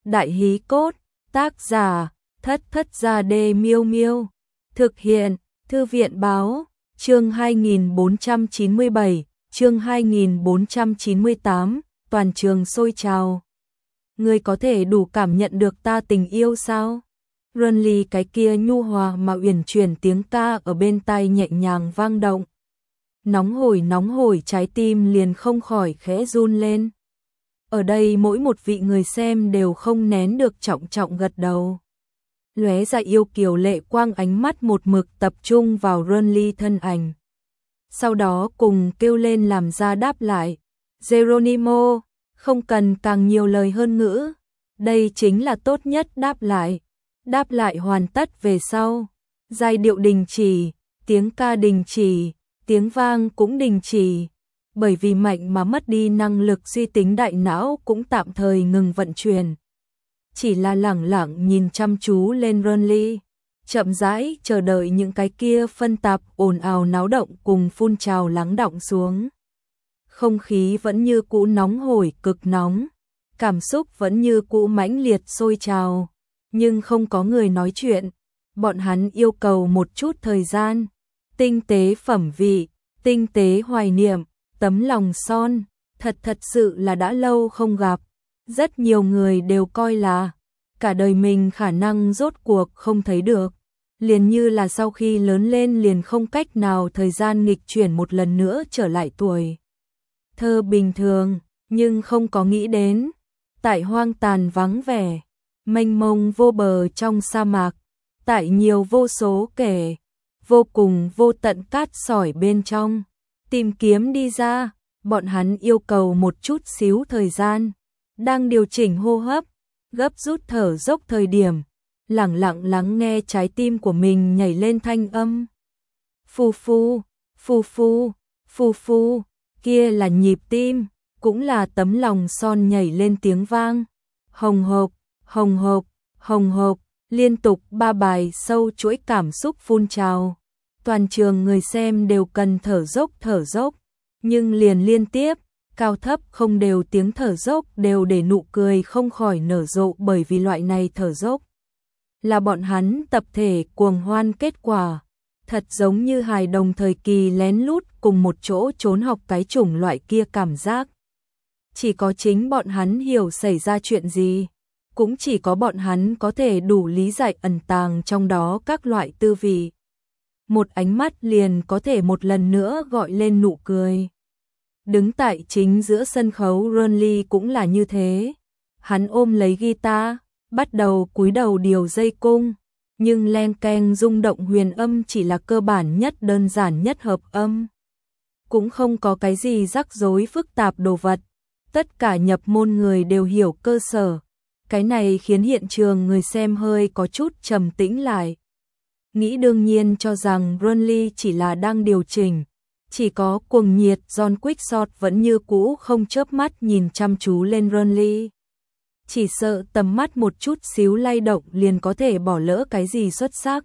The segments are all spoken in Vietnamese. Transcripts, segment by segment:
Đại hí cốt, tác giả, Thất Thất Gia Đê Miêu Miêu. Thực hiện, Thư viện báo, chương 2497, chương 2498, toàn trường sôi trào. Ngươi có thể đủ cảm nhận được ta tình yêu sao? Runly cái kia nhu hòa mà uyển chuyển tiếng ca ở bên tai nhẹ nhàng vang động. Nóng hổi trái tim liền không khỏi khẽ run lên. Ở đây mỗi một vị người xem đều không nén được trọng trọng gật đầu. Lóe ra yêu kiều lệ quang, ánh mắt một mực tập trung vào Runly thân ảnh. Sau đó cùng kêu lên làm ra đáp lại. Geronimo, không cần càng nhiều lời hơn ngữ. Đây chính là tốt nhất đáp lại. Đáp lại hoàn tất về sau. Giai điệu đình chỉ, tiếng ca đình chỉ, tiếng vang cũng đình chỉ. Bởi vì mạnh mà mất đi năng lực suy tính, đại não cũng tạm thời ngừng vận chuyển. Chỉ là lẳng lặng nhìn chăm chú lên Runly, chậm rãi chờ đợi những cái kia phân tạp ồn ào náo động cùng phun trào lắng đọng xuống. Không khí vẫn như cũ nóng hổi cực nóng, cảm xúc vẫn như cũ mãnh liệt sôi trào, nhưng không có người nói chuyện. Bọn hắn yêu cầu một chút thời gian, tinh tế phẩm vị, tinh tế hoài niệm, tấm lòng son, thật sự là đã lâu không gặp. Rất nhiều người đều coi là cả đời mình khả năng rốt cuộc không thấy được. Liền như là sau khi lớn lên liền không cách nào thời gian nghịch chuyển một lần nữa trở lại tuổi thơ bình thường, nhưng không có nghĩ đến. Tại hoang tàn vắng vẻ, mênh mông vô bờ trong sa mạc, tại nhiều vô số kẻ, vô cùng vô tận cát sỏi bên trong, tìm kiếm đi ra, bọn hắn yêu cầu một chút xíu thời gian. Đang điều chỉnh hô hấp, gấp rút thở dốc thời điểm, lặng lặng lắng nghe trái tim của mình nhảy lên thanh âm. Phu phu, phu phu, phu phu, kia là nhịp tim, cũng là tấm lòng son nhảy lên tiếng vang. Hồng hộc, hồng hộc, hồng hộc, liên tục 3 bài sâu chuỗi cảm xúc phun trào. Toàn trường người xem đều cần thở dốc, nhưng liền liên tiếp, cao thấp không đều tiếng thở dốc đều để nụ cười không khỏi nở rộ, bởi vì loại này thở dốc là bọn hắn tập thể cuồng hoan kết quả. Thật giống như hài đồng thời kỳ lén lút cùng một chỗ trốn học cái chủng loại kia cảm giác. Chỉ có chính bọn hắn hiểu xảy ra chuyện gì, cũng chỉ có bọn hắn có thể đủ lý giải ẩn tàng trong đó các loại tư vị. Một ánh mắt liền có thể một lần nữa gọi lên nụ cười. Đứng tại chính giữa sân khấu, Runly cũng là như thế. Hắn ôm lấy guitar, bắt đầu cúi đầu điều dây cung, nhưng len keng rung động huyền âm chỉ là cơ bản nhất, đơn giản nhất hợp âm. Cũng không có cái gì rắc rối phức tạp đồ vật. Tất cả nhập môn người đều hiểu cơ sở. Cái này khiến hiện trường người xem hơi có chút trầm tĩnh lại. Nghĩ đương nhiên cho rằng Runly chỉ là đang điều chỉnh. Chỉ có cuồng nhiệt John Quickshot vẫn như cũ không chớp mắt nhìn chăm chú lên Runly. Chỉ sợ tầm mắt một chút xíu lay động liền có thể bỏ lỡ cái gì xuất sắc.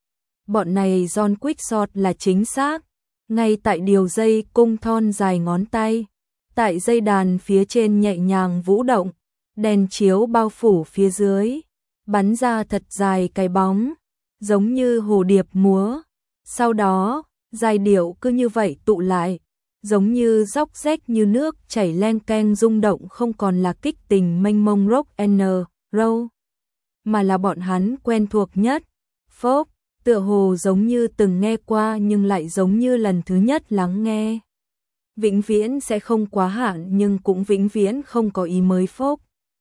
Bọn này John Quickshot là chính xác. Ngay tại điều dây cung thon dài ngón tay, tại dây đàn phía trên nhẹ nhàng vũ động, đèn chiếu bao phủ phía dưới, bắn ra thật dài cái bóng, giống như hồ điệp múa. Sau đó, giai điệu cứ như vậy tụ lại, giống như róc rách như nước chảy len keng rung động, không còn là kích tình mênh mông rock and roll, mà là bọn hắn quen thuộc nhất, folk, tựa hồ giống như từng nghe qua nhưng lại giống như lần thứ nhất lắng nghe. Vĩnh viễn sẽ không quá hạn nhưng cũng vĩnh viễn không có ý mới folk.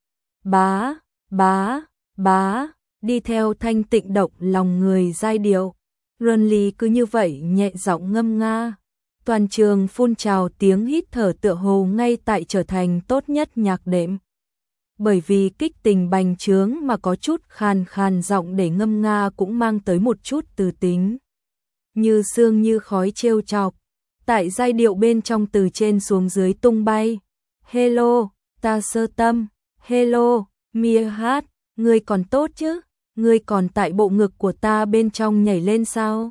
Bá, bá, bá, đi theo thanh tịnh động lòng người giai điệu. Runly cứ như vậy nhẹ giọng ngâm nga. Toàn trường phun trào tiếng hít thở, tựa hồ ngay tại trở thành tốt nhất nhạc đệm. Bởi vì kích tình bành trướng mà có chút khàn khàn giọng để ngâm nga cũng mang tới một chút từ tính. Như sương như khói trêu chọc, tại giai điệu bên trong từ trên xuống dưới tung bay. Hello, ta sơ tâm. Hello, Mia hát, ngươi còn tốt chứ? Ngươi còn tại bộ ngực của ta bên trong nhảy lên sao?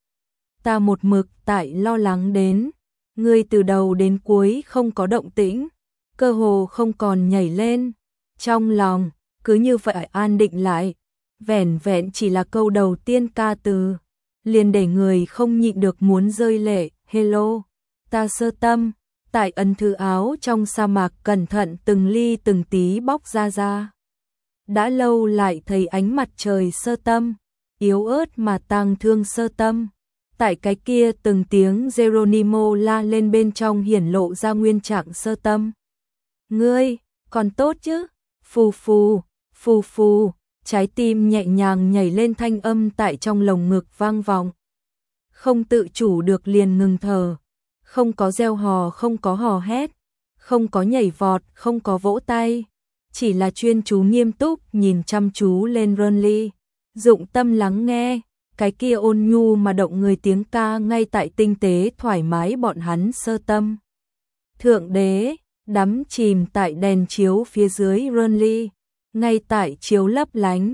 Ta một mực tại lo lắng đến. Ngươi từ đầu đến cuối không có động tĩnh, cơ hồ không còn nhảy lên. Trong lòng, cứ như vậy an định lại. Vẻn vẹn chỉ là câu đầu tiên ca từ, liền để người không nhịn được muốn rơi lệ. Hello, ta Sơ Tâm. Tại ấn thư áo trong sa mạc cẩn thận từng ly từng tí bóc ra. Đã lâu lại thấy ánh mặt trời Sơ Tâm, yếu ớt mà tang thương Sơ Tâm. Tại cái kia từng tiếng Geronimo la lên bên trong hiển lộ ra nguyên trạng Sơ Tâm. Ngươi, còn tốt chứ? Phù phù, phù phù, trái tim nhẹ nhàng nhảy lên, thanh âm tại trong lồng ngực vang vọng. Không tự chủ được liền ngừng thở, không có reo hò, không có hò hét, không có nhảy vọt, không có vỗ tay, chỉ là chuyên chú nghiêm túc nhìn chăm chú lên Ronly, dụng tâm lắng nghe, cái kia ôn nhu mà động người tiếng ca ngay tại tinh tế thoải mái bọn hắn Sơ Tâm. Thượng đế, đắm chìm tại đèn chiếu phía dưới Ronly, ngay tại chiếu lấp lánh.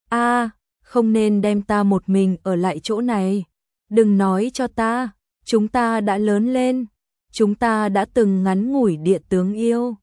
Không nên đem ta một mình ở lại chỗ này. Đừng nói cho ta, chúng ta đã lớn lên, chúng ta đã từng ngắn ngủi địa tướng yêu.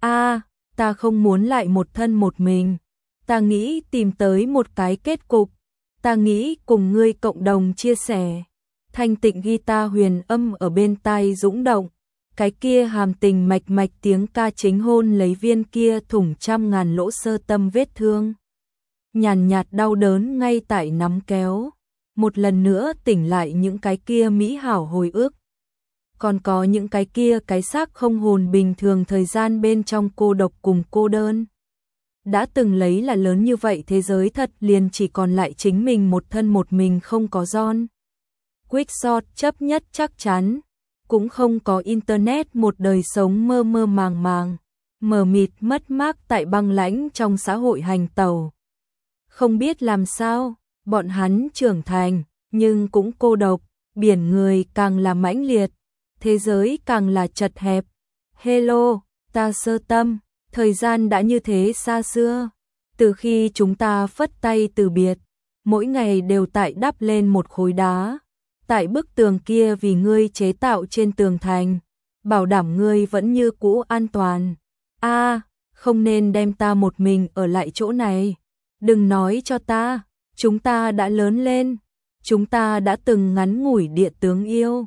Ta không muốn lại một thân một mình. Ta nghĩ tìm tới một cái kết cục. Ta nghĩ cùng ngươi cộng đồng chia sẻ. Thanh tịnh guitar huyền âm ở bên tai dũng động. Cái kia hàm tình mạch mạch tiếng ca chính hôn lấy viên kia thủng trăm ngàn lỗ Sơ Tâm vết thương. Nhàn nhạt đau đớn ngay tại nắm kéo. Một lần nữa tỉnh lại những cái kia mỹ hảo hồi ức. Còn có những cái kia cái xác không hồn bình thường thời gian bên trong cô độc cùng cô đơn. Đã từng lấy là lớn như vậy thế giới thật liền chỉ còn lại chính mình một thân một mình, không có John Quickshot chấp nhất chắc chắn. Cũng không có internet, một đời sống mơ mơ màng màng, mờ mịt mất mát tại băng lãnh trong xã hội hành tẩu. Không biết làm sao, bọn hắn trưởng thành, nhưng cũng cô độc, biển người càng là mãnh liệt, thế giới càng là chật hẹp. Hello, ta Sơ Tâm, thời gian đã như thế xa xưa, từ khi chúng ta phất tay từ biệt, mỗi ngày đều tại đắp lên một khối đá. Tại bức tường kia vì ngươi chế tạo trên tường thành, bảo đảm ngươi vẫn như cũ an toàn. Không nên đem ta một mình ở lại chỗ này. Đừng nói cho ta, chúng ta đã lớn lên, chúng ta đã từng ngắn ngủi địa tướng yêu.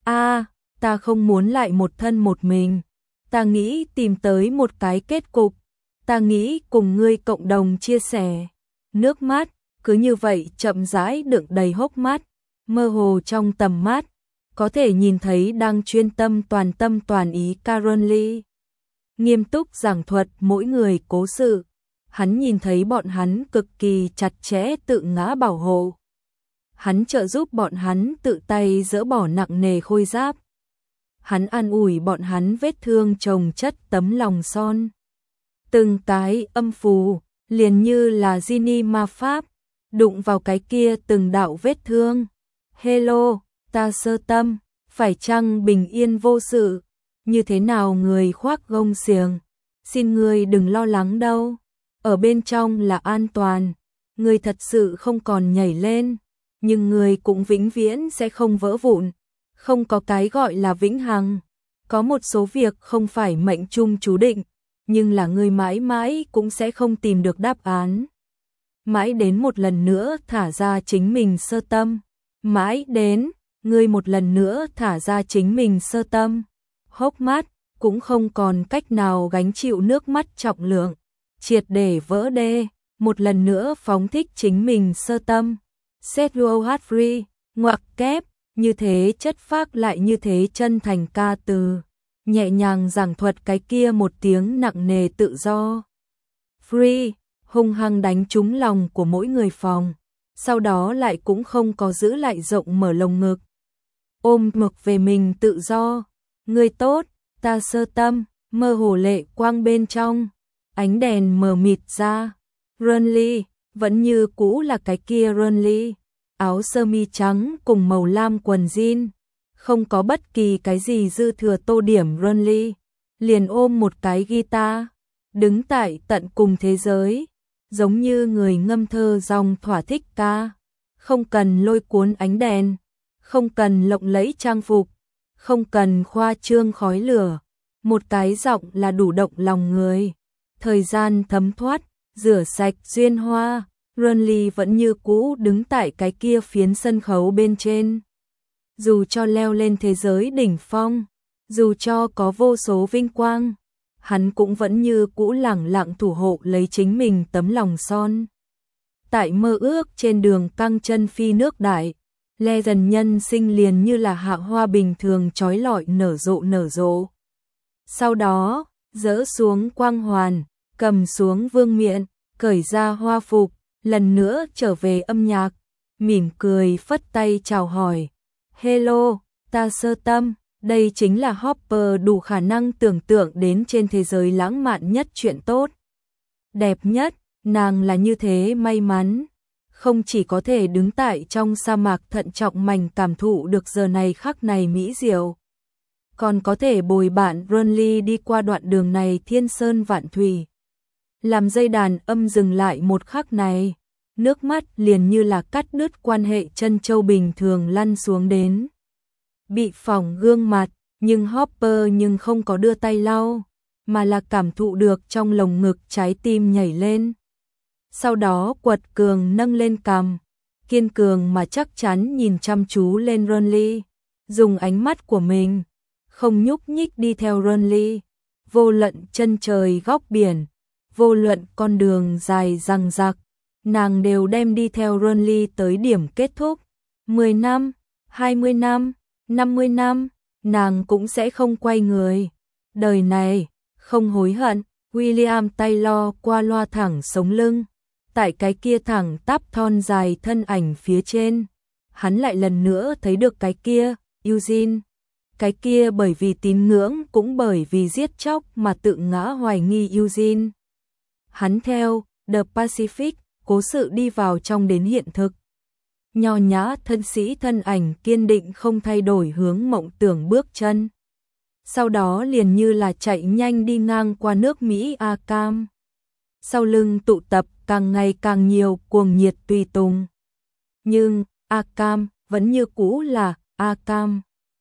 Ta không muốn lại một thân một mình. Ta nghĩ tìm tới một cái kết cục. Ta nghĩ cùng ngươi cộng đồng chia sẻ. Nước mắt cứ như vậy chậm rãi đựng đầy hốc mắt. Mơ hồ trong tầm mắt, có thể nhìn thấy đang chuyên tâm toàn ý Caron Lee. Nghiêm túc giảng thuật mỗi người cố sự, hắn nhìn thấy bọn hắn cực kỳ chặt chẽ tự ngã bảo hộ. Hắn trợ giúp bọn hắn tự tay dỡ bỏ nặng nề khôi giáp. Hắn an ủi bọn hắn vết thương chồng chất tấm lòng son. Từng cái âm phù, liền như là Genie ma pháp, đụng vào cái kia từng đạo vết thương. Hello, ta Sơ Tâm, phải chăng bình yên vô sự? Như thế nào người khoác gông xiềng? Xin ngươi đừng lo lắng đâu, ở bên trong là an toàn. Ngươi thật sự không còn nhảy lên, nhưng ngươi cũng vĩnh viễn sẽ không vỡ vụn. Không có cái gọi là vĩnh hằng. Có một số việc không phải mệnh chung chú định, nhưng là ngươi mãi mãi cũng sẽ không tìm được đáp án. Mãi đến một lần nữa thả ra chính mình Sơ Tâm. Mãi đến, ngươi một lần nữa thả ra chính mình Sơ Tâm. Hốc mắt, cũng không còn cách nào gánh chịu nước mắt trọng lượng. Triệt để vỡ đê, một lần nữa phóng thích chính mình Sơ Tâm. Set your heart free, ngoặc kép, như thế chất phác lại như thế chân thành ca từ. Nhẹ nhàng giảng thuật cái kia một tiếng nặng nề tự do. Free, hung hăng đánh trúng lòng của mỗi người phòng. Sau đó lại cũng không có giữ lại rộng mở lồng ngực. Ôm ngực về mình tự do. Ngươi tốt, ta Sơ Tâm, mơ hồ lệ quang bên trong. Ánh đèn mờ mịt ra. Ronly, vẫn như cũ là cái kia Ronly. Áo sơ mi trắng cùng màu lam quần jean. Không có bất kỳ cái gì dư thừa tô điểm. Ronly liền ôm một cái guitar, đứng tại tận cùng thế giới. Giống như người ngâm thơ dòng thỏa thích ca, không cần lôi cuốn ánh đèn, không cần lộng lẫy trang phục, không cần khoa trương khói lửa, một cái giọng là đủ động lòng người. Thời gian thấm thoát, rửa sạch duyên hoa, Runly vẫn như cũ đứng tại cái kia phiến sân khấu bên trên. Dù cho leo lên thế giới đỉnh phong, dù cho có vô số vinh quang, hắn cũng vẫn như cũ lẳng lặng thủ hộ lấy chính mình tấm lòng son. Tại mơ ước trên đường căng chân phi nước đại, Legend nhân sinh liền như là hạ hoa bình thường trói lọi nở rộ. Sau đó, dỡ xuống quang hoàn, cầm xuống vương miện, cởi ra hoa phục, lần nữa trở về âm nhạc, mỉm cười phất tay chào hỏi. Hello, ta Sơ Tâm, đây chính là Hopper đủ khả năng tưởng tượng đến trên thế giới lãng mạn nhất chuyện tốt. Đẹp nhất, nàng là như thế may mắn. Không chỉ có thể đứng tại trong sa mạc thận trọng mảnh cảm thụ được giờ này khắc này mỹ diệu, còn có thể bồi bạn Runly đi qua đoạn đường này thiên sơn vạn thủy. Làm dây đàn âm dừng lại một khắc này, nước mắt liền như là cắt đứt quan hệ chân châu bình thường lăn xuống đến. Bị phỏng gương mặt, nhưng Hopper không có đưa tay lau, mà là cảm thụ được trong lồng ngực trái tim nhảy lên. Sau đó quật cường nâng lên cằm, kiên cường mà chắc chắn nhìn chăm chú lên Runly, dùng ánh mắt của mình, không nhúc nhích đi theo Runly. Vô luận chân trời góc biển, vô luận con đường dài dằng dặc, nàng đều đem đi theo Runly tới điểm kết thúc. 10 năm, 20 năm, 50 năm, nàng cũng sẽ không quay người. Đời này, không hối hận. William Taylor qua loa thẳng sống lưng. Tại cái kia thẳng tắp thon dài thân ảnh phía trên, hắn lại lần nữa thấy được cái kia, Eugene. Cái kia bởi vì tín ngưỡng cũng bởi vì giết chóc mà tự ngã hoài nghi Eugene. Hắn theo The Pacific, cố sự đi vào trong đến hiện thực. Nho nhã thân sĩ thân ảnh kiên định không thay đổi hướng mộng tưởng bước chân. Sau đó liền như là chạy nhanh đi ngang qua nước Mỹ Arkham. Sau lưng tụ tập càng ngày càng nhiều cuồng nhiệt tùy tùng. Nhưng Arkham vẫn như cũ là Arkham.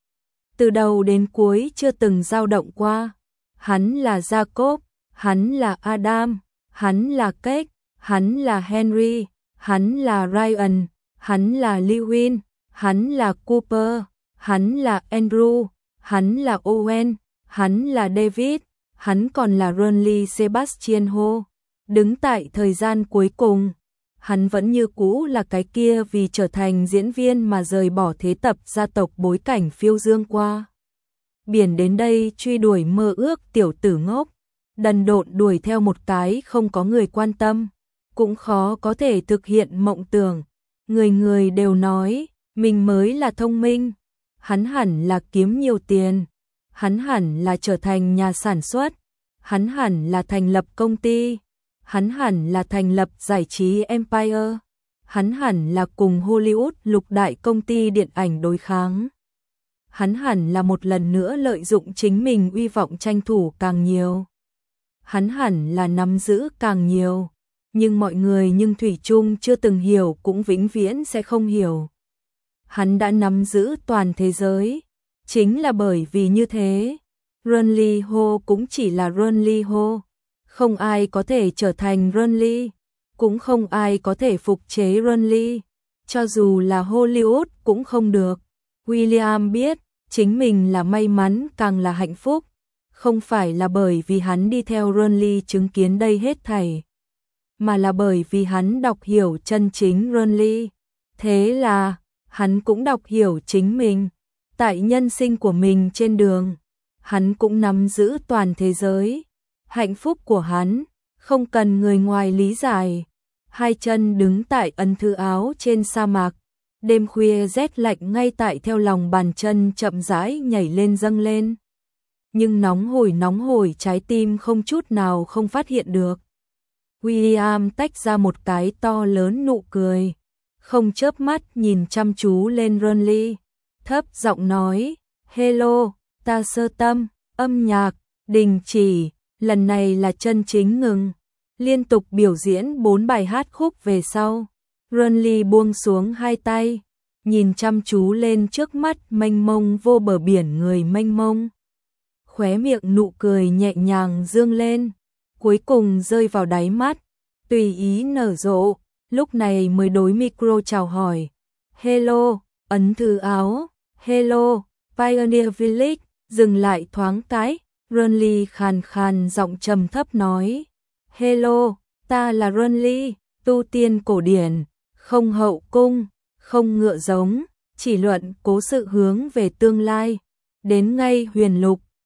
Từ đầu đến cuối chưa từng dao động qua. Hắn là Jacob, hắn là Adam, hắn là Kate, hắn là Henry, hắn là Ryan, hắn là Lewin, hắn là Cooper, hắn là Andrew, hắn là Owen, hắn là David, hắn còn là Runly Sebastian Ho. Đứng tại thời gian cuối cùng, hắn vẫn như cũ là cái kia vì trở thành diễn viên mà rời bỏ thế tập gia tộc bối cảnh phiêu dương qua biển đến đây truy đuổi mơ ước tiểu tử ngốc, đần độn đuổi theo một cái không có người quan tâm, cũng khó có thể thực hiện mộng tưởng. Người người đều nói, mình mới là thông minh, hắn hẳn là kiếm nhiều tiền, hắn hẳn là trở thành nhà sản xuất, hắn hẳn là thành lập công ty, hắn hẳn là thành lập giải trí Empire, hắn hẳn là cùng Hollywood lục đại công ty điện ảnh đối kháng. Hắn hẳn là một lần nữa lợi dụng chính mình uy vọng tranh thủ càng nhiều. Hắn hẳn là nắm giữ càng nhiều. Nhưng mọi người thủy chung chưa từng hiểu cũng vĩnh viễn sẽ không hiểu. Hắn đã nắm giữ toàn thế giới. Chính là bởi vì như thế, Runly Ho cũng chỉ là Runly Ho. Không ai có thể trở thành Runly, cũng không ai có thể phục chế Runly. Cho dù là Hollywood cũng không được. William biết, chính mình là may mắn càng là hạnh phúc. Không phải là bởi vì hắn đi theo Runly chứng kiến đây hết thảy, mà là bởi vì hắn đọc hiểu chân chính Runly. Thế là, hắn cũng đọc hiểu chính mình. Tại nhân sinh của mình trên đường, hắn cũng nắm giữ toàn thế giới. Hạnh phúc của hắn, không cần người ngoài lý giải. Hai chân đứng tại ân thư áo trên sa mạc. Đêm khuya rét lạnh ngay tại theo lòng bàn chân chậm rãi nhảy lên dâng lên. Nhưng nóng hổi trái tim không chút nào không phát hiện được. William tách ra một cái to lớn nụ cười, không chớp mắt nhìn chăm chú lên Runly, thấp giọng nói, hello, ta Sơ Tâm. Âm nhạc đình chỉ, lần này là chân chính ngừng. Liên tục biểu diễn 4 bài hát khúc về sau, Runly buông xuống hai tay, nhìn chăm chú lên trước mắt mênh mông vô bờ biển người mênh mông. Khóe miệng nụ cười nhẹ nhàng dương lên, cuối cùng rơi vào đáy mắt. tùy ý nở rộ, lúc này mới đối micro chào hỏi. Hello, ấn thư áo, hello, Pioneer Village, dừng lại thoáng cái, Runly khàn khàn giọng trầm thấp nói. Hello, ta là Runly, tu tiên cổ điển, không hậu cung, không ngựa giống, chỉ luận cố sự hướng về tương lai, đến ngay huyền lục,